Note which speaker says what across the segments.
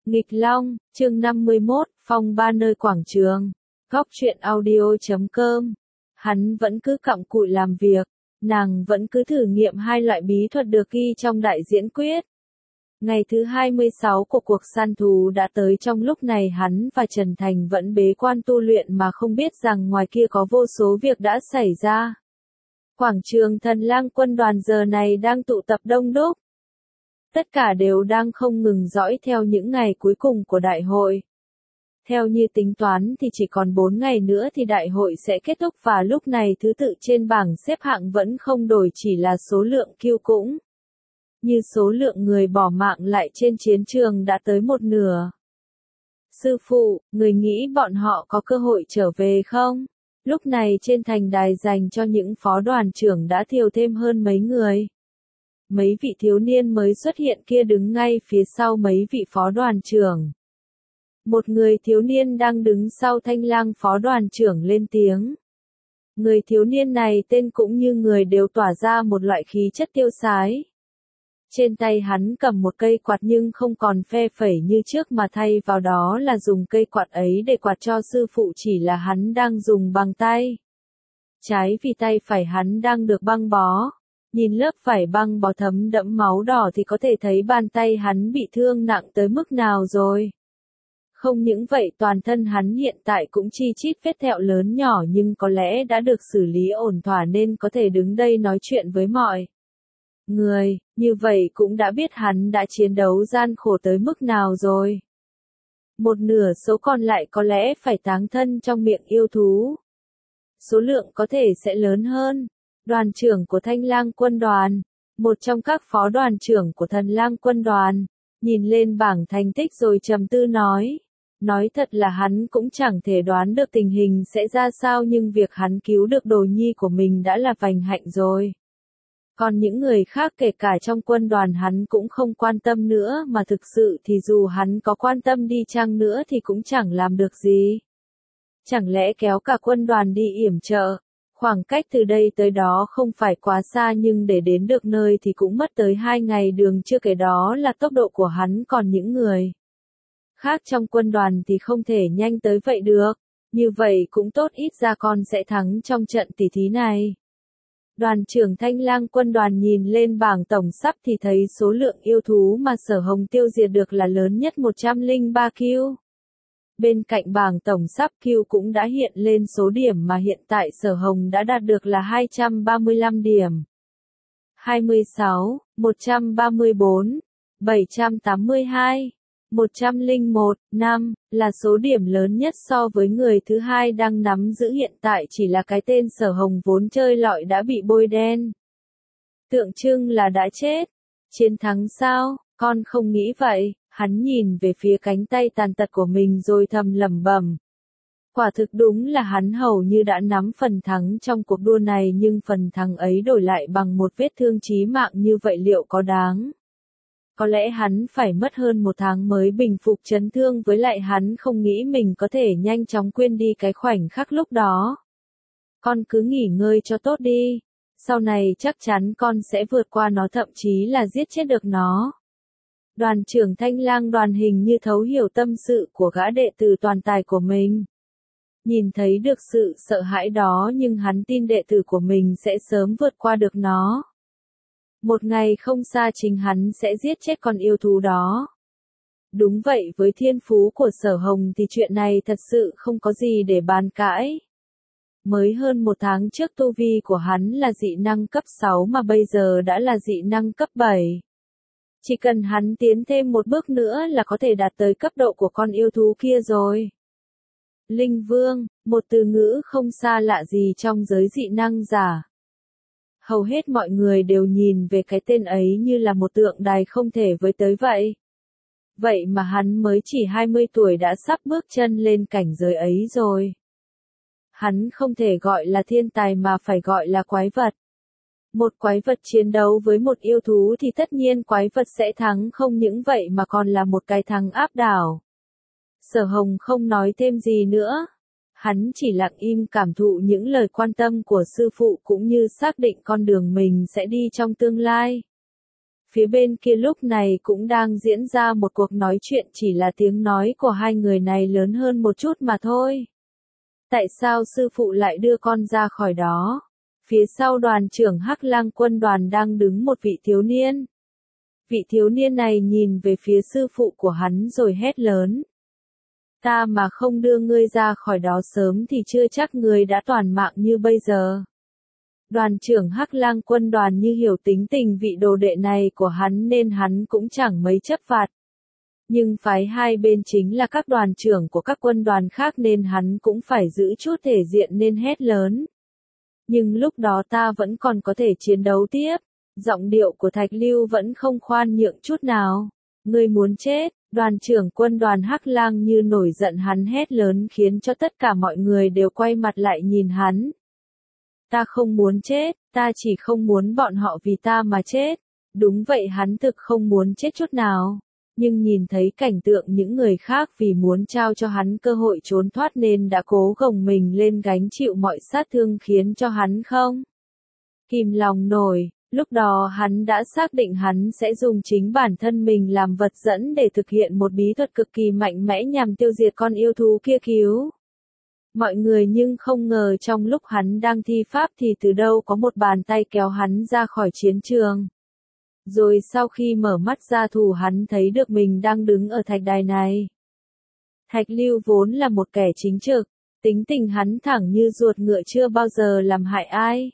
Speaker 1: Nghịch Long, chương 51, phong ba nơi quảng trường. Góc truyện audio.com. Hắn vẫn cứ cặm cụi làm việc, nàng vẫn cứ thử nghiệm hai loại bí thuật được ghi trong đại diễn quyết. Ngày thứ 26 của cuộc săn thú đã tới, trong lúc này hắn và Trần Thành vẫn bế quan tu luyện mà không biết rằng ngoài kia có vô số việc đã xảy ra. Quảng trường Thần Lang quân đoàn giờ này đang tụ tập đông đúc. Tất cả đều đang không ngừng dõi theo những ngày cuối cùng của đại hội. Theo như tính toán thì chỉ còn 4 ngày nữa thì đại hội sẽ kết thúc, và lúc này thứ tự trên bảng xếp hạng vẫn không đổi, chỉ là số lượng kill cũng như số lượng người bỏ mạng lại trên chiến trường đã tới một nửa. Sư phụ, người nghĩ bọn họ có cơ hội trở về không? Lúc này trên thành đài dành cho những phó đoàn trưởng đã thiêu thêm hơn mấy người. Mấy vị thiếu niên mới xuất hiện kia đứng ngay phía sau mấy vị phó đoàn trưởng. Một người thiếu niên đang đứng sau Thanh Lang phó đoàn trưởng lên tiếng. Người thiếu niên này tên cũng như người đều tỏa ra một loại khí chất tiêu sái. Trên tay hắn cầm một cây quạt nhưng không còn phe phẩy như trước, mà thay vào đó là dùng cây quạt ấy để quạt cho sư phụ, chỉ là hắn đang dùng bằng tay trái vì tay phải hắn đang được băng bó. Nhìn lớp vải băng bó thấm đẫm máu đỏ thì có thể thấy bàn tay hắn bị thương nặng tới mức nào rồi. Không những vậy, toàn thân hắn hiện tại cũng chi chít vết thẹo lớn nhỏ, nhưng có lẽ đã được xử lý ổn thỏa nên có thể đứng đây nói chuyện với mọi người, như vậy cũng đã biết hắn đã chiến đấu gian khổ tới mức nào rồi. Một nửa số còn lại có lẽ phải táng thân trong miệng yêu thú. Số lượng có thể sẽ lớn hơn. Đoàn trưởng của Thanh Lang quân đoàn, một trong các phó đoàn trưởng của Thần Lang quân đoàn, nhìn lên bảng thành tích rồi trầm tư nói. Nói thật là hắn cũng chẳng thể đoán được tình hình sẽ ra sao, nhưng việc hắn cứu được đồ nhi của mình đã là vành hạnh rồi. Còn những người khác kể cả trong quân đoàn hắn cũng không quan tâm nữa, mà thực sự thì dù hắn có quan tâm đi chăng nữa thì cũng chẳng làm được gì. Chẳng lẽ kéo cả quân đoàn đi yểm trợ? Khoảng cách từ đây tới đó không phải quá xa, nhưng để đến được nơi thì cũng mất tới 2 ngày đường, chưa kể đó là tốc độ của hắn, còn những người khác trong quân đoàn thì không thể nhanh tới vậy được. Như vậy cũng tốt, ít ra con sẽ thắng trong trận tỷ thí này. Đoàn trưởng Thanh Lang quân đoàn nhìn lên bảng tổng sắp thì thấy số lượng yêu thú mà Sở Hồng tiêu diệt được là lớn nhất 103 kill. Bên cạnh bảng tổng sắp kill cũng đã hiện lên số điểm mà hiện tại Sở Hồng đã đạt được là 235 điểm. 26, 134, 782, 101, 5 là số điểm lớn nhất so với người thứ hai đang nắm giữ hiện tại, chỉ là cái tên Sở Hồng vốn chơi lọi đã bị bôi đen. Tượng trưng là đã chết. Chiến thắng sao? Con không nghĩ vậy. Hắn nhìn về phía cánh tay tàn tật của mình rồi thầm lẩm bẩm. Quả thực đúng là hắn hầu như đã nắm phần thắng trong cuộc đua này, nhưng phần thắng ấy đổi lại bằng một vết thương chí mạng như vậy liệu có đáng? Có lẽ hắn phải mất hơn 1 tháng mới bình phục chấn thương, với lại hắn không nghĩ mình có thể nhanh chóng quên đi cái khoảnh khắc lúc đó. Con cứ nghỉ ngơi cho tốt đi. Sau này chắc chắn con sẽ vượt qua nó, thậm chí là giết chết được nó. Đoàn trưởng Thanh Lang đoàn hình như thấu hiểu tâm sự của gã đệ tử toàn tài của mình. Nhìn thấy được sự sợ hãi đó, nhưng hắn tin đệ tử của mình sẽ sớm vượt qua được nó. Một ngày không xa chính hắn sẽ giết chết con yêu thú đó. Đúng vậy, với thiên phú của Sở Hồng thì chuyện này thật sự không có gì để bàn cãi. Mới hơn 1 tháng trước tu vi của hắn là dị năng cấp 6 mà bây giờ đã là dị năng cấp 7. Chỉ cần hắn tiến thêm một bước nữa là có thể đạt tới cấp độ của con yêu thú kia rồi. Linh Vương, một từ ngữ không xa lạ gì trong giới dị năng giả. Hầu hết mọi người đều nhìn về cái tên ấy như là một tượng đài không thể với tới vậy. Vậy mà hắn mới chỉ 20 tuổi đã sắp bước chân lên cảnh giới ấy rồi. Hắn không thể gọi là thiên tài mà phải gọi là quái vật. Một quái vật chiến đấu với một yêu thú thì tất nhiên quái vật sẽ thắng, không những vậy mà còn là một cái thắng áp đảo. Sở Hồng không nói thêm gì nữa. Hắn chỉ lặng im cảm thụ những lời quan tâm của sư phụ cũng như xác định con đường mình sẽ đi trong tương lai. Phía bên kia lúc này cũng đang diễn ra một cuộc nói chuyện, chỉ là tiếng nói của hai người này lớn hơn một chút mà thôi. Tại sao sư phụ lại đưa con ra khỏi đó? Phía sau đoàn trưởng Hắc Lang quân đoàn đang đứng một vị thiếu niên. Vị thiếu niên này nhìn về phía sư phụ của hắn rồi hét lớn. Ta mà không đưa ngươi ra khỏi đó sớm thì chưa chắc ngươi đã toàn mạng như bây giờ. Đoàn trưởng Hắc Lang quân đoàn như hiểu tính tình vị đồ đệ này của hắn nên hắn cũng chẳng mấy chấp phạt. Nhưng phái hai bên chính là các đoàn trưởng của các quân đoàn khác nên hắn cũng phải giữ chút thể diện nên hét lớn. Nhưng lúc đó ta vẫn còn có thể chiến đấu tiếp. Giọng điệu của Thạch Lưu vẫn không khoan nhượng chút nào. Ngươi muốn chết, đoàn trưởng quân đoàn Hắc Lang như nổi giận, hắn hét lớn khiến cho tất cả mọi người đều quay mặt lại nhìn hắn. Ta không muốn chết, ta chỉ không muốn bọn họ vì ta mà chết. Đúng vậy, hắn thực không muốn chết chút nào. Nhưng nhìn thấy cảnh tượng những người khác vì muốn trao cho hắn cơ hội trốn thoát nên đã cố gồng mình lên gánh chịu mọi sát thương khiến cho hắn không kìm lòng nổi. Lúc đó hắn đã xác định hắn sẽ dùng chính bản thân mình làm vật dẫn để thực hiện một bí thuật cực kỳ mạnh mẽ nhằm tiêu diệt con yêu thú kia cứu mọi người, nhưng không ngờ trong lúc hắn đang thi pháp thì từ đâu có một bàn tay kéo hắn ra khỏi chiến trường. Rồi sau khi mở mắt ra thù hắn thấy được mình đang đứng ở thạch đài này. Thạch Lưu vốn là một kẻ chính trực, tính tình hắn thẳng như ruột ngựa, chưa bao giờ làm hại ai.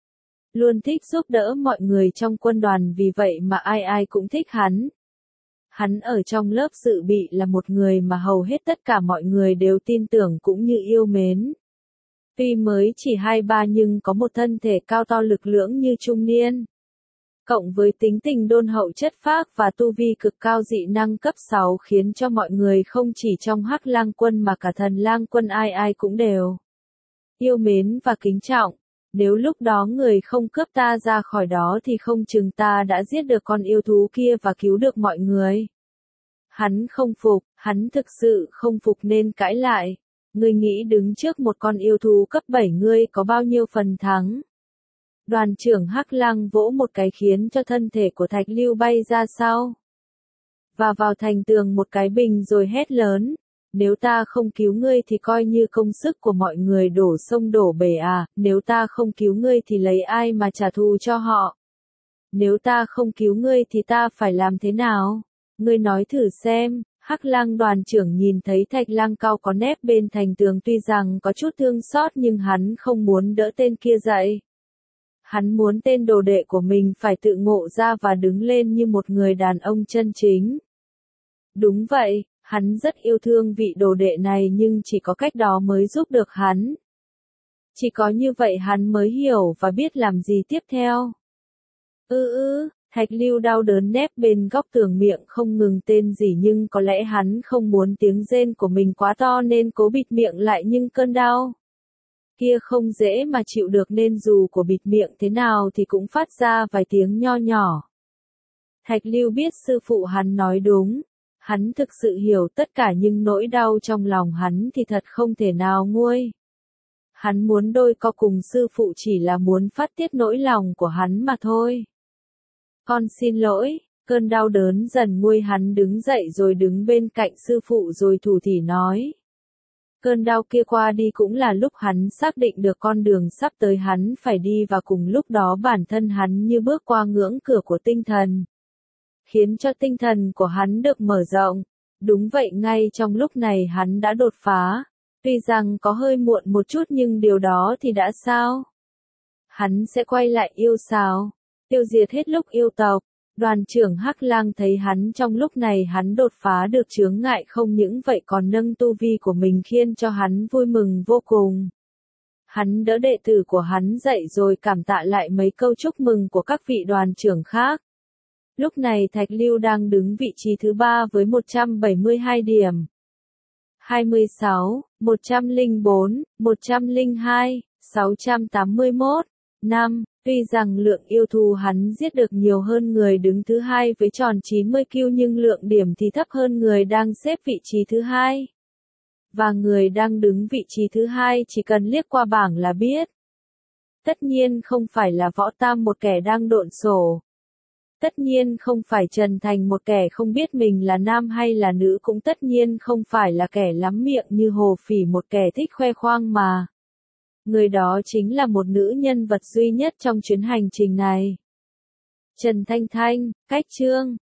Speaker 1: Luôn thích giúp đỡ mọi người trong quân đoàn, vì vậy mà ai ai cũng thích hắn. Hắn ở trong lớp dự bị là một người mà hầu hết tất cả mọi người đều tin tưởng cũng như yêu mến. Tuy mới chỉ 23 nhưng có một thân thể cao to lực lưỡng như trung niên. Cộng với tính tình đôn hậu chất phác và tu vi cực cao dị năng cấp 6 khiến cho mọi người không chỉ trong Hắc Lang quân mà cả Thần Lang quân ai ai cũng đều yêu mến và kính trọng. Nếu lúc đó người không cướp ta ra khỏi đó thì không chừng ta đã giết được con yêu thú kia và cứu được mọi người. Hắn không phục, hắn thực sự không phục nên cãi lại. Ngươi nghĩ đứng trước một con yêu thú cấp 7 ngươi có bao nhiêu phần thắng? Đoàn trưởng Hắc Lang vỗ một cái khiến cho thân thể của Thạch Lưu bay ra sau. Và vào thành tường một cái bình rồi hét lớn. Nếu ta không cứu ngươi thì coi như công sức của mọi người đổ sông đổ bể à, nếu ta không cứu ngươi thì lấy ai mà trả thù cho họ? Nếu ta không cứu ngươi thì ta phải làm thế nào? Ngươi nói thử xem. Hắc Lang đoàn trưởng nhìn thấy Thạch Lang cao có nép bên thành tường, tuy rằng có chút thương xót nhưng hắn không muốn đỡ tên kia dậy. Hắn muốn tên đồ đệ của mình phải tự ngộ ra và đứng lên như một người đàn ông chân chính. Đúng vậy, hắn rất yêu thương vị đồ đệ này nhưng chỉ có cách đó mới giúp được hắn. Chỉ có như vậy hắn mới hiểu và biết làm gì tiếp theo. Thạch Lưu đau đớn nép bên góc tường, miệng không ngừng tên gì, nhưng có lẽ hắn không muốn tiếng rên của mình quá to nên cố bịt miệng lại, nhưng cơn đau kia không dễ mà chịu được nên dù của bịt miệng thế nào thì cũng phát ra vài tiếng nho nhỏ. Thạch Lưu biết sư phụ hắn nói đúng. Hắn thực sự hiểu tất cả nhưng nỗi đau trong lòng hắn thì thật không thể nào nguôi. Hắn muốn đôi co cùng sư phụ chỉ là muốn phát tiết nỗi lòng của hắn mà thôi. Con xin lỗi, cơn đau đớn dần nguôi, hắn đứng dậy rồi đứng bên cạnh sư phụ rồi thủ thỉ nói. Cơn đau kia qua đi cũng là lúc hắn xác định được con đường sắp tới hắn phải đi, và cùng lúc đó bản thân hắn như bước qua ngưỡng cửa của tinh thần. Khiến cho tinh thần của hắn được mở rộng. Đúng vậy, ngay trong lúc này hắn đã đột phá. Tuy rằng có hơi muộn một chút nhưng điều đó thì đã sao? Hắn sẽ quay lại yêu sao? Tiêu diệt hết lúc yêu tộc. Đoàn trưởng Hắc Lang thấy hắn trong lúc này hắn đột phá được chướng ngại, không những vậy còn nâng tu vi của mình khiến cho hắn vui mừng vô cùng. Hắn đỡ đệ tử của hắn dậy rồi cảm tạ lại mấy câu chúc mừng của các vị đoàn trưởng khác. Lúc này Thạch Lưu đang đứng vị trí thứ 3 với 172 điểm. 26, 104, 102, 681, 5. Tuy rằng lượng yêu thù hắn giết được nhiều hơn người đứng thứ 2 với tròn 90 kill nhưng lượng điểm thì thấp hơn người đang xếp vị trí thứ 2. Và người đang đứng vị trí thứ 2 chỉ cần liếc qua bảng là biết. Tất nhiên không phải là Võ Tam, một kẻ đang độn sổ. Tất nhiên không phải Trần Thành một kẻ không biết mình là nam hay là nữ, cũng tất nhiên không phải là kẻ lắm miệng như Hồ Phỉ, một kẻ thích khoe khoang mà. Người đó chính là một nữ nhân vật duy nhất trong chuyến hành trình này. Trần Thanh Thanh, cách chương